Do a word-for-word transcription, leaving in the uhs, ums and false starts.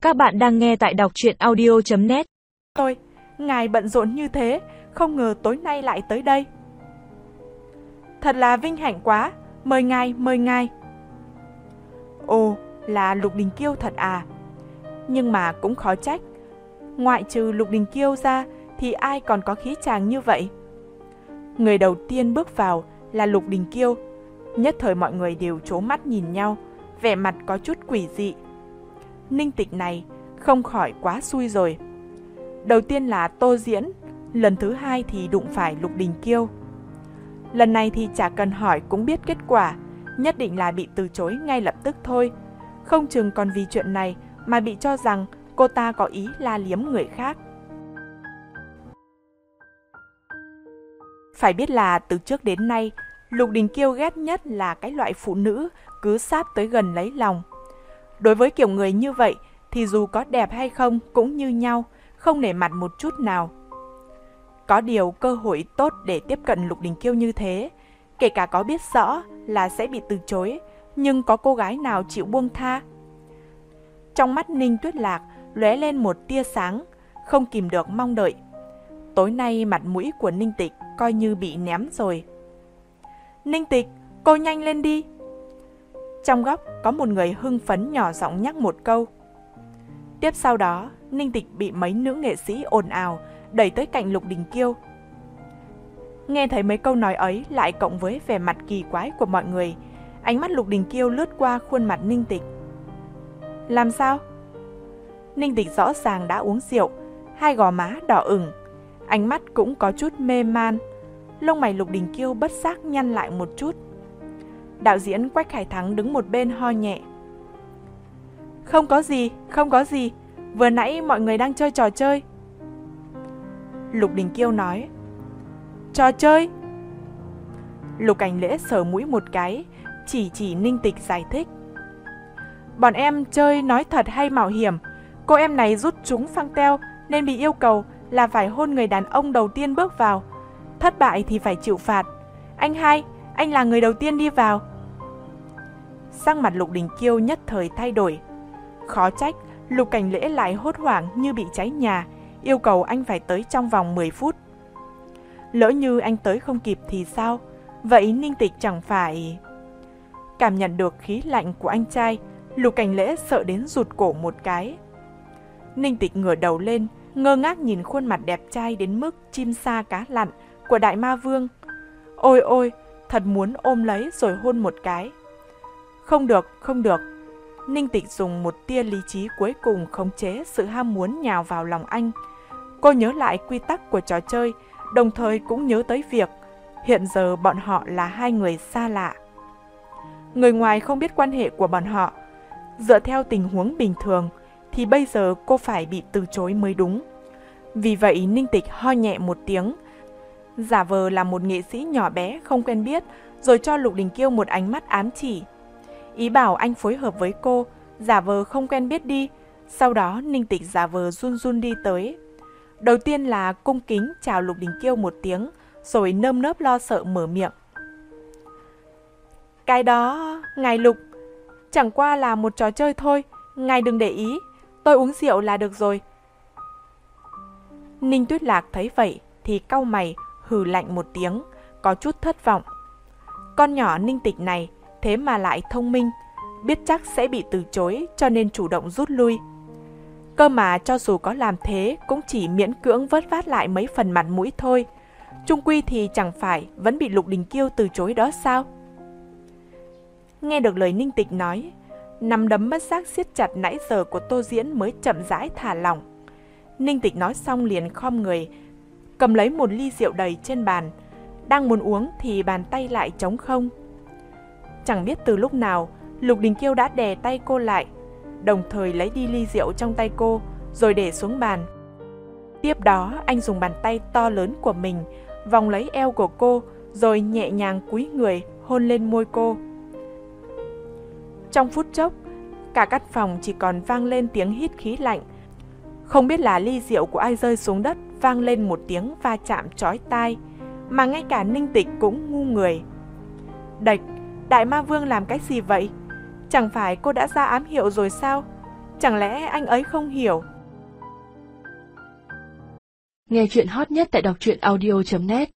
Các bạn đang nghe tại đọc truyện audio chấm net. Tôi, ngài bận rộn như thế, không ngờ tối nay lại tới đây. Thật là vinh hạnh quá, mời ngài, mời ngài. Ồ, là Lục Đình Kiêu thật à? Nhưng mà cũng khó trách. Ngoại trừ Lục Đình Kiêu ra thì ai còn có khí chàng như vậy? Người đầu tiên bước vào là Lục Đình Kiêu. Nhất thời mọi người đều trố mắt nhìn nhau, vẻ mặt có chút quỷ dị. Ninh Tịch này không khỏi quá xui rồi. Đầu tiên là Tô Diễn, lần thứ hai thì đụng phải Lục Đình Kiêu. Lần này thì chả cần hỏi cũng biết kết quả, nhất định là bị từ chối ngay lập tức thôi. Không chừng còn vì chuyện này mà bị cho rằng cô ta có ý la liếm người khác. Phải biết là từ trước đến nay, Lục Đình Kiêu ghét nhất là cái loại phụ nữ cứ sát tới gần lấy lòng. Đối với kiểu người như vậy thì dù có đẹp hay không cũng như nhau, không nể mặt một chút nào. Có điều cơ hội tốt để tiếp cận Lục Đình Kiêu như thế, kể cả có biết rõ là sẽ bị từ chối, nhưng có cô gái nào chịu buông tha? Trong mắt Ninh Tuyết Lạc lóe lên một tia sáng, không kìm được mong đợi. Tối nay mặt mũi của Ninh Tịch coi như bị ném rồi. Ninh Tịch, cô nhanh lên đi. Trong góc có một người hưng phấn nhỏ giọng nhắc một câu. Tiếp sau đó, Ninh Tịch bị mấy nữ nghệ sĩ ồn ào đẩy tới cạnh Lục Đình Kiêu. Nghe thấy mấy câu nói ấy lại cộng với vẻ mặt kỳ quái của mọi người, ánh mắt Lục Đình Kiêu lướt qua khuôn mặt Ninh Tịch. Làm sao? Ninh Tịch rõ ràng đã uống rượu, hai gò má đỏ ửng, ánh mắt cũng có chút mê man. Lông mày Lục Đình Kiêu bất giác nhăn lại một chút. Đạo diễn Quách Khải Thắng đứng một bên ho nhẹ. Không có gì, không có gì, vừa nãy mọi người đang chơi trò chơi. Lục Đình Kiêu nói. Trò chơi? Lục Cảnh Lễ sờ mũi một cái, chỉ chỉ Ninh Tịch giải thích. Bọn em chơi nói thật hay mạo hiểm. Cô em này rút trúng phăng teo nên bị yêu cầu là phải hôn người đàn ông đầu tiên bước vào. Thất bại thì phải chịu phạt. Anh hai, anh là người đầu tiên đi vào. Sắc mặt Lục Đình Kiêu nhất thời thay đổi. Khó trách Lục Cảnh Lễ lại hốt hoảng như bị cháy nhà, yêu cầu anh phải tới trong vòng mười phút. Lỡ như anh tới không kịp thì sao? Vậy Ninh Tịch chẳng phải... Cảm nhận được khí lạnh của anh trai, Lục Cảnh Lễ sợ đến rụt cổ một cái. Ninh Tịch ngửa đầu lên, ngơ ngác nhìn khuôn mặt đẹp trai đến mức chim sa cá lặn của Đại Ma Vương. Ôi ôi, thật muốn ôm lấy rồi hôn một cái. Không được, không được. Ninh Tịch dùng một tia lý trí cuối cùng khống chế sự ham muốn nhào vào lòng anh. Cô nhớ lại quy tắc của trò chơi, đồng thời cũng nhớ tới việc hiện giờ bọn họ là hai người xa lạ. Người ngoài không biết quan hệ của bọn họ. Dựa theo tình huống bình thường thì bây giờ cô phải bị từ chối mới đúng. Vì vậy Ninh Tịch ho nhẹ một tiếng, giả vờ là một nghệ sĩ nhỏ bé không quen biết, rồi cho Lục Đình Kiêu một ánh mắt ám chỉ. Ý bảo anh phối hợp với cô, giả vờ không quen biết đi. Sau đó Ninh Tịch giả vờ run run đi tới. Đầu tiên là cung kính chào Lục Đình Kiêu một tiếng, rồi nơm nớp lo sợ mở miệng. Cái đó, ngài Lục, chẳng qua là một trò chơi thôi, ngài đừng để ý, tôi uống rượu là được rồi. Ninh Tuyết Lạc thấy vậy thì cau mày, hừ lạnh một tiếng, có chút thất vọng. Con nhỏ Ninh Tịch này thế mà lại thông minh, biết chắc sẽ bị từ chối cho nên chủ động rút lui. Cơ mà cho dù có làm thế cũng chỉ miễn cưỡng vớt vát lại mấy phần mặt mũi thôi. Chung quy thì chẳng phải vẫn bị Lục Đình Kiêu từ chối đó sao? Nghe được lời Ninh Tịch nói, nắm đấm bất giác siết chặt nãy giờ của Tô Diễn mới chậm rãi thả lỏng. Ninh Tịch nói xong liền khom người, cầm lấy một ly rượu đầy trên bàn. Đang muốn uống thì bàn tay lại trống không. Chẳng biết từ lúc nào, Lục Đình Kiêu đã đè tay cô lại, đồng thời lấy đi ly rượu trong tay cô, rồi để xuống bàn. Tiếp đó, anh dùng bàn tay to lớn của mình vòng lấy eo của cô, rồi nhẹ nhàng cúi người hôn lên môi cô. Trong phút chốc, cả căn phòng chỉ còn vang lên tiếng hít khí lạnh. Không biết là ly rượu của ai rơi xuống đất vang lên một tiếng va chạm chói tai, mà ngay cả Ninh Tịch cũng ngu người. Đạch, Đại Ma Vương làm cái gì vậy? Chẳng phải cô đã ra ám hiệu rồi sao? Chẳng lẽ anh ấy không hiểu? Nghe chuyện hot nhất tại đọc truyện audio chấm net.